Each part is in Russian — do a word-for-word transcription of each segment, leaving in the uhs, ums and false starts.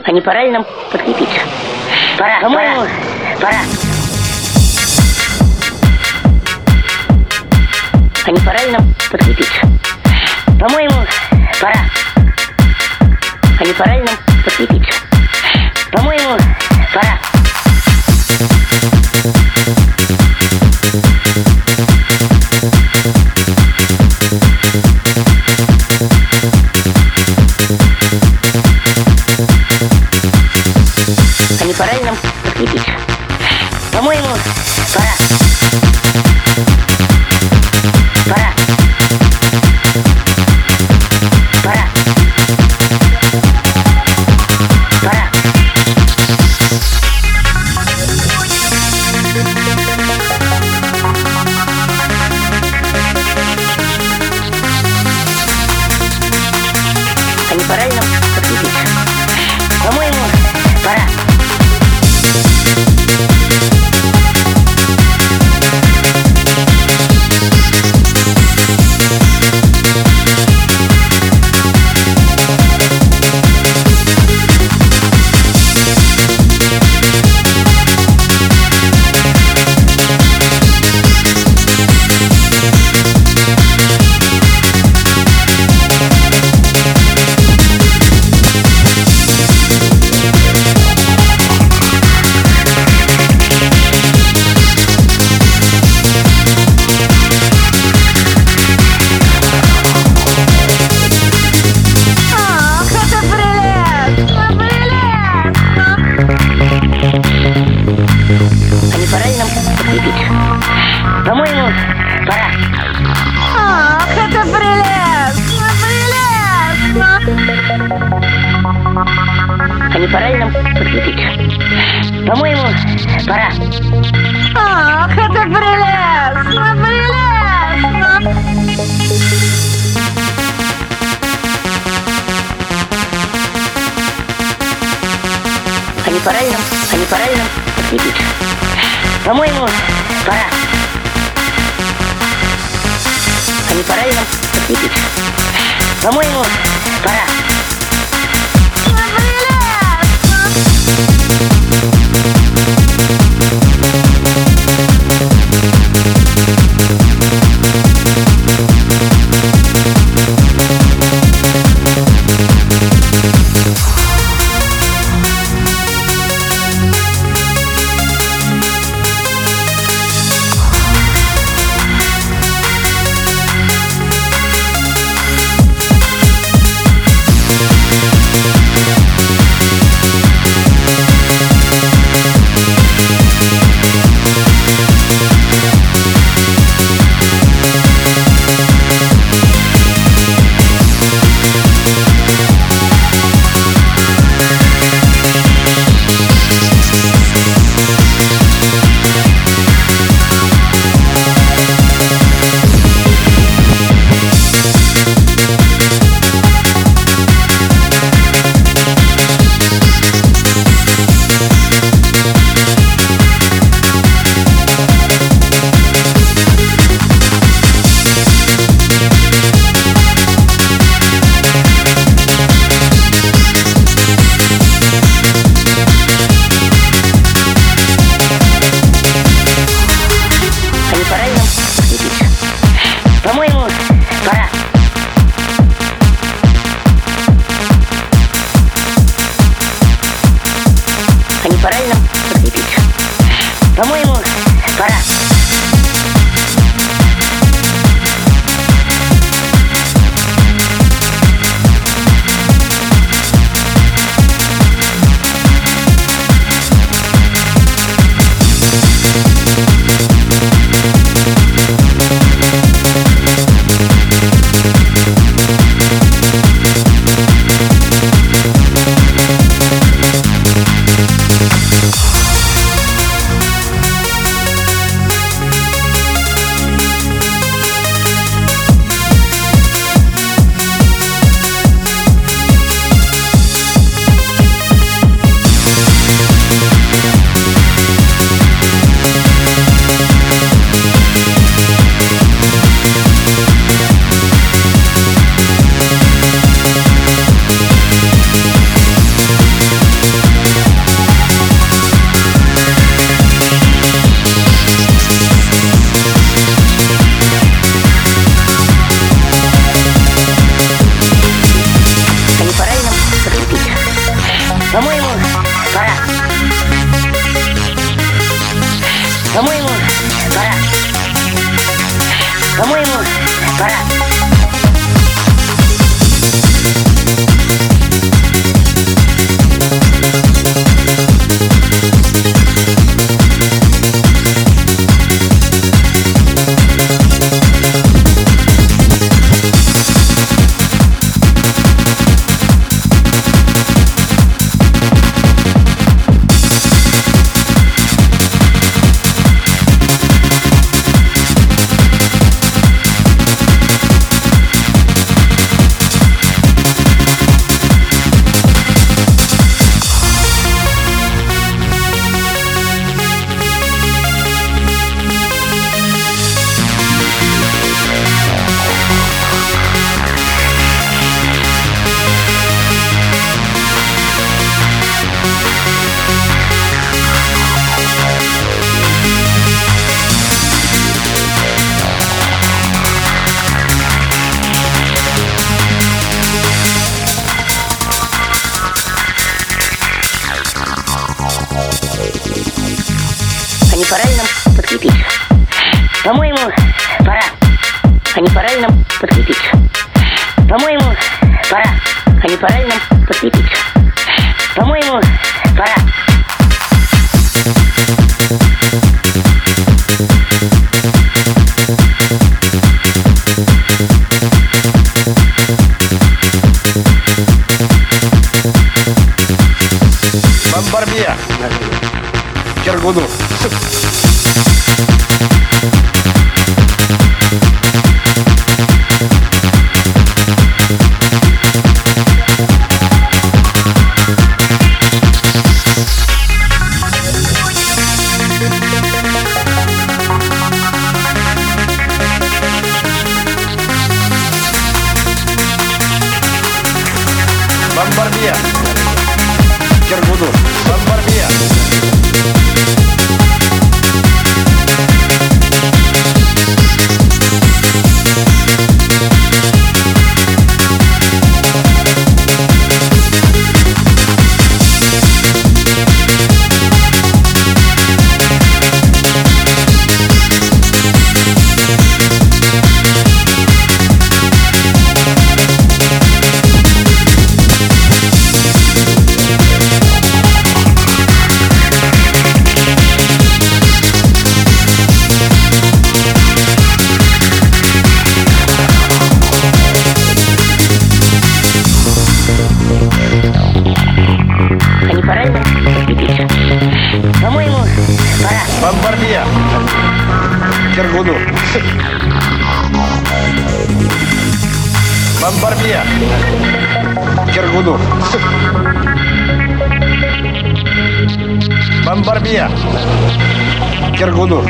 А не пора ли нам подкрепиться? Пора, по-моему, пора. А не пора ли нам подкрепиться? По-моему, пора. А не пора ли нам подкрепиться? По-моему, пора. А не пора ли нам подкрепиться? По-моему, пора. Пора. Пора. Пора. А не пора ли нам подкрепиться? По-моему, пора. По-моему, пора. Ах, это прелестно, прелестно. А не пора ли нам подкрепиться? По-моему, пора. Ах, это прелестно, прелестно. А не пора ли нам, а не пора ли нам подкрепиться? По-моему, пора. А не пора ли нам подкрепиться? По-моему, пора. По-моему, пора. А не пора ли нам подкрепиться? По-моему, пора. По-моему, пора. По-моему, пора. По-моему, пора. А не пора ли нам подкрепиться? По-моему, пора. А не пора ли нам подкрепиться? По-моему, пора. А не пора ли нам подкрепиться? По-моему, пора. Бомбарбия. Киргуду. Бомбарбия. Киргуду. Бомбарбия. А не пора ли нам подкрепиться? По-моему, пора. Бомбарбия. Киргуду. Бомбарбия. Киргуду. Бомбарбия. Киргуду.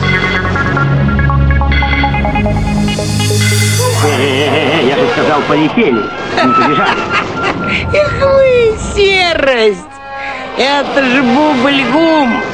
Я же сказал, полетели, не побежали. Эх вы, серость! Это же бубль-гум!